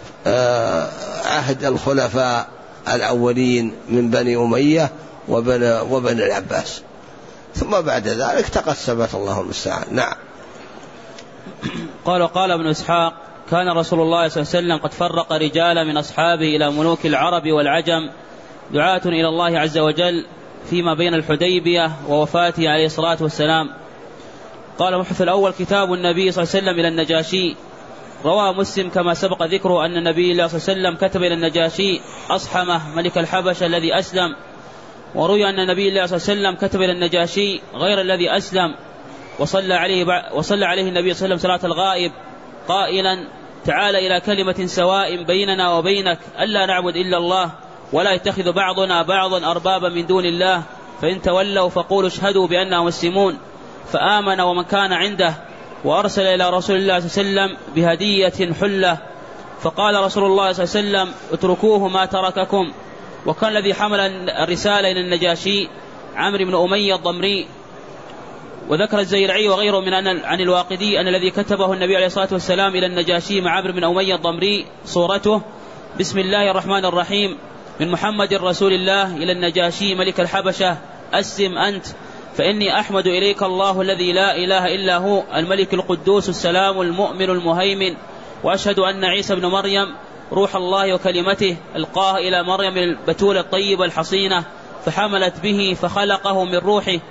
عهد الخلفاء الأولين من بني أمية وبني العباس، ثم بعد ذلك تقسمت، الله المستعان. نعم. قال ابن إسحاق: كان رسول الله صلى الله عليه وسلم قد فرق رجالا من أصحابه إلى ملوك العرب والعجم دعاة إلى الله عز وجل فيما بين الحديبية ووفاته عليه الصلاة والسلام. قال المبحث الأول: كتاب النبي صلى الله عليه وسلم إلى النجاشي. روى مسلم كما سبق ذكره أن النبي صلى الله عليه وسلم كتب إلى النجاشي أصحمة ملك الحبشة الذي أسلم. وروي أن النبي صلى الله عليه وسلم كتب إلى النجاشي غير الذي أسلم وصلى عليه النبي صلى الله عليه وسلم صلاة الغائب قائلا: تعال إلى كلمة سواء بيننا وبينك ألا نعبد إلا الله ولا يتخذ بعضنا بعضا أربابا من دون الله، فإن تولوا فقولوا اشهدوا بأننا مسلمون. فآمن ومن كان عنده، وأرسل إلى رسول الله صلى الله عليه وسلم بهدية حلة. فقال رسول الله صلى الله عليه وسلم: اتركوه ما ترككم. وكان الذي حمل الرسالة إلى النجاشي عمرو بن أمية الضمري. وذكر الزيرعي وغيره عن الواقدي أن الذي كتبه النبي عليه الصلاة والسلام إلى النجاشي مع عمرو بن أمية الضمري صورته: بسم الله الرحمن الرحيم، من محمد رسول الله إلى النجاشي ملك الحبشة، أسلم أنت فإني أحمد إليك الله الذي لا إله إلا هو، الملك القدوس السلام المؤمن المهيمن، وأشهد أن عيسى بن مريم روح الله وكلمته ألقاه إلى مريم البتول الطيبة الحصينة، فحملت به فخلقه من روحه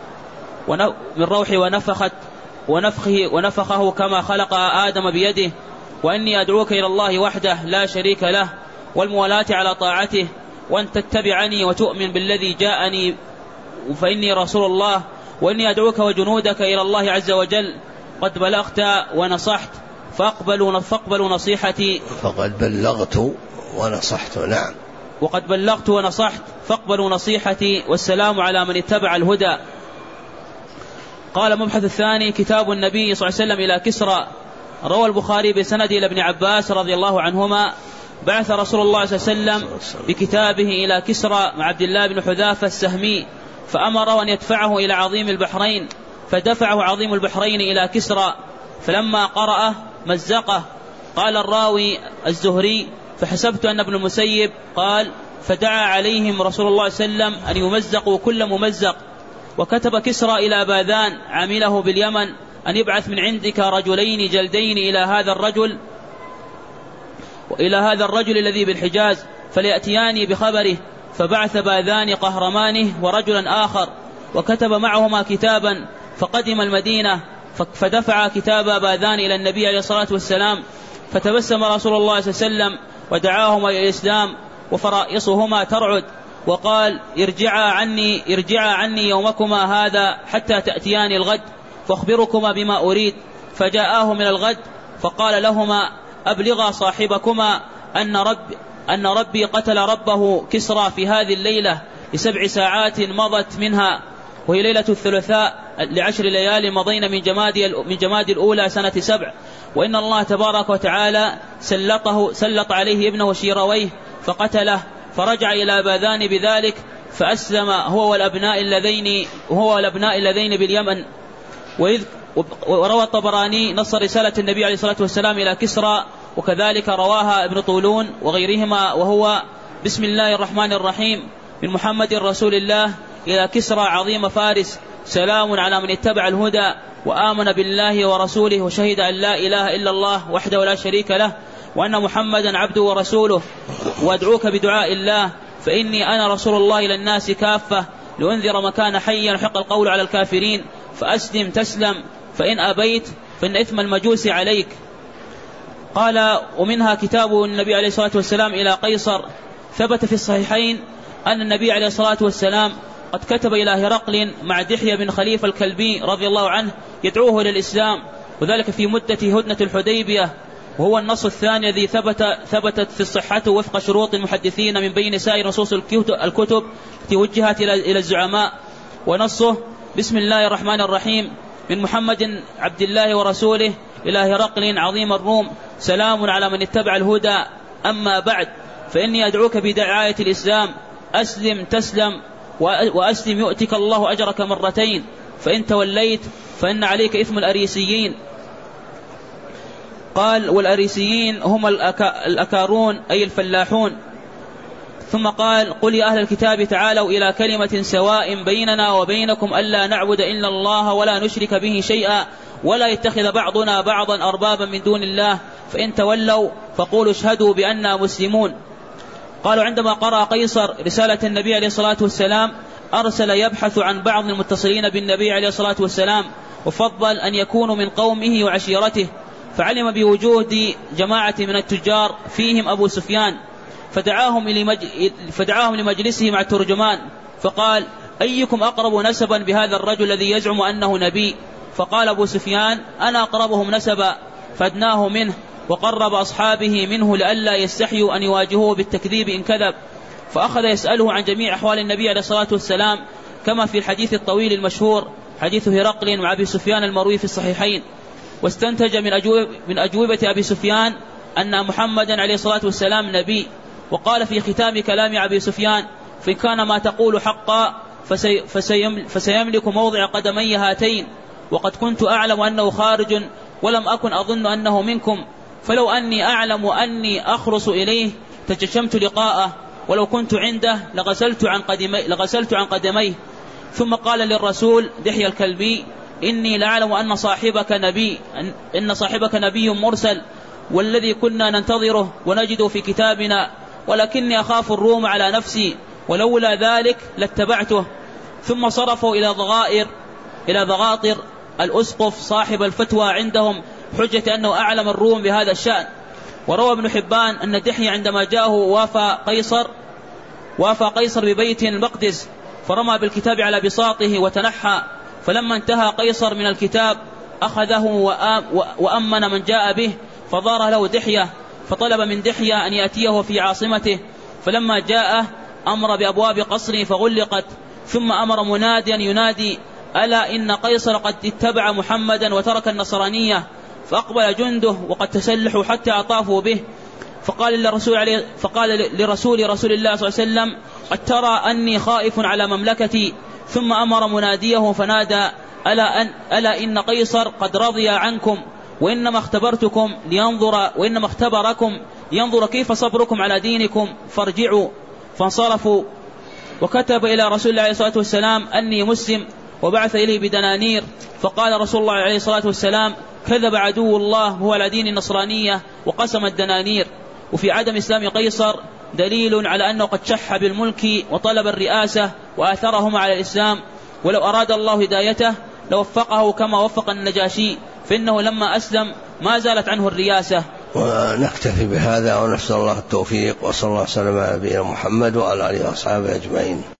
ونفخه كما خلق آدم بيده، وإني أدعوك إلى الله وحده لا شريك له والموالاة على طاعته، وأن تتبعني وتؤمن بالذي جاءني فإني رسول الله، وإني أدعوك وجنودك إلى الله عز وجل. قد بلغت ونصحت فاقبلوا نصيحتي. فقد بلغت ونصحت. نعم. وقد بلغت ونصحت فاقبلوا نصيحتي، والسلام على من اتبع الهدى. قال مبحث الثاني: كتاب النبي صلى الله عليه وسلم إلى كسرى. روى البخاري بسند إلى ابن عباس رضي الله عنهما: بعث رسول الله صلى الله عليه وسلم بكتابه إلى كسرى مع عبد الله بن حذافة السهمي، فأمره أن يدفعه إلى عظيم البحرين، فدفعه عظيم البحرين إلى كسرى، فلما قرأه مزقه. قال الراوي الزهري: فحسبت أن ابن المسيب قال: فدعا عليهم رسول الله صلى الله عليه وسلم أن يمزقوا كل ممزق. وكتب كسرى إلى باذان عامله باليمن أن يبعث من عندك رجلين جلدين إلى هذا الرجل الذي بالحجاز، فليأتياني بخبره. فبعث باذان قهرمانه ورجلا آخر وكتب معهما كتابا، فقدم المدينة فدفع كتاب باذان إلى النبي عليه الصلاة والسلام، فتبسم رسول الله صلى الله عليه وسلم ودعاهما إلى الإسلام وفرائصهما ترعد، وقال: ارجعا عني يومكما هذا حتى تأتياني الغد فأخبركما بما أريد. فجاءاه من الغد فقال لهما: أبلغا صاحبكما أن ربي قتل ربه كسرى في هذه الليلة ل7 ساعات مضت منها، وهي ليلة الثلاثاء ل10 ليال مضين من جماد الأولى سنة 7، وإن الله تبارك وتعالى سلط عليه ابنه شيرويه فقتله. فرجع إلى باذان بذلك فأسلم هو والأبناء اللذين باليمن. وروى الطبراني نص رسالة النبي عليه الصلاة والسلام إلى كسرى، وكذلك رواها ابن طولون وغيرهما، وهو: بسم الله الرحمن الرحيم، من محمد رسول الله إلى كسرى عظيم فارس، سلام على من اتبع الهدى وآمن بالله ورسوله وشهد أن لا إله إلا الله وحده لا شريك له وأن محمدا عبده ورسوله، وأدعوك بدعاء الله، فإني أنا رسول الله إلى الناس كافة، لأنذر مكان حيا يحق القول على الكافرين، فأسلم تسلم، فإن أبيت فإن إثم المجوس عليك. قال: ومنها كتاب النبي عليه الصلاة والسلام إلى قيصر. ثبت في الصحيحين أن النبي عليه الصلاة والسلام قد كتب إلى هرقل مع دحية بن خليفة الكلبي رضي الله عنه يدعوه إلى الإسلام، وذلك في مدة هدنة الحديبية، وهو النص الثاني الذي ثبتت في الصحة وفق شروط المحدثين من بين سائر نصوص الكتب التي وجهت إلى الزعماء. ونصه: بسم الله الرحمن الرحيم، من محمد عبد الله ورسوله إلى هرقل عظيم الروم، سلام على من اتبع الهدى، أما بعد، فإني أدعوك بدعاية الإسلام، أسلم تسلم، وأسلم يؤتك الله أجرك مرتين، فإن توليت فإن عليك إثم الأريسيين. قال: والأريسيين هم الأكارون أي الفلاحون. ثم قال: قل يا أهل الكتاب تعالوا إلى كلمة سواء بيننا وبينكم ألا نعبد إلا الله ولا نشرك به شيئا ولا يتخذ بعضنا بعضا أربابا من دون الله، فإن تولوا فقولوا اشهدوا بأننا مسلمون. قالوا: عندما قرأ قيصر رسالة النبي عليه الصلاة والسلام أرسل يبحث عن بعض المتصلين بالنبي عليه الصلاة والسلام، وفضل أن يكونوا من قومه وعشيرته، فعلم بوجود جماعة من التجار فيهم أبو سفيان، فدعاهم لمجلسه مع الترجمان، فقال: أيكم أقرب نسبا بهذا الرجل الذي يزعم أنه نبي؟ فقال أبو سفيان: أنا أقربهم نسبا، فادناه منه وقرب أصحابه منه لئلا يستحيوا أن يواجهوه بالتكذيب إن كذب، فأخذ يسأله عن جميع أحوال النبي عليه الصلاة والسلام، كما في الحديث الطويل المشهور حديث هرقل مع أبي سفيان المروي في الصحيحين. واستنتج من أجوبة أبي سفيان أن محمدا عليه الصلاة والسلام نبي. وقال في ختام كلام أبي سفيان: فإن كان ما تقول حقا فسيملك موضع قدمي هاتين، وقد كنت أعلم أنه خارج ولم أكن أظن أنه منكم، فلو أني أعلم أني أخرص إليه تجشمت لقاءه، ولو كنت عنده لغسلت عن قدميه. ثم قال للرسول دحية الكلبي: إني لأعلم أن صاحبك نبي مرسل، والذي كنا ننتظره ونجد في كتابنا، ولكني أخاف الروم على نفسي، ولولا ذلك لاتبعته. ثم صرفوا إلى ضغاطر الأسقف صاحب الفتوى عندهم حجة أنه أعلم الروم بهذا الشأن. وروى ابن حبان أن دحية عندما جاءه وافى قيصر ببيت المقدس، فرمى بالكتاب على بساطه وتنحى، فلما انتهى قيصر من الكتاب أخذه وأمن من جاء به، فضار له دحية، فطلب من دحية أن يأتيه في عاصمته، فلما جاءه أمر بأبواب قصره فغلقت، ثم أمر مناديا ينادي: ألا إن قيصر قد اتبع محمدا وترك النصرانية. فأقبل جنده وقد تسلحوا حتى أطافوا به، فقال لرسول الله صلى الله عليه وسلم: قد ترى أني خائف على مملكتي. ثم أمر مناديه فنادى: ألا إن قيصر قد رضي عنكم، وإنما اختبركم لينظر كيف صبركم على دينكم، فارجعوا. فانصرفوا. وكتب إلى رسول الله عليه الصلاة والسلام أني مسلم، وبعث إليه بدنانير. فقال رسول الله عليه الصلاة والسلام: كذب عدو الله هو على دين النصرانية، وقسم الدنانير. وفي عدم إسلام قيصر دليل على أنه قد شح بالملك وطلب الرئاسة وآثرهم على الإسلام، ولو أراد الله هدايته لوفقه كما وفق النجاشي، فإنه لما أسلم ما زالت عنه الرياسة. ونكتفي بهذا ونسأل الله التوفيق، وصلى الله وسلم على نبينا محمد وعلى آله وأصحابه أجمعين.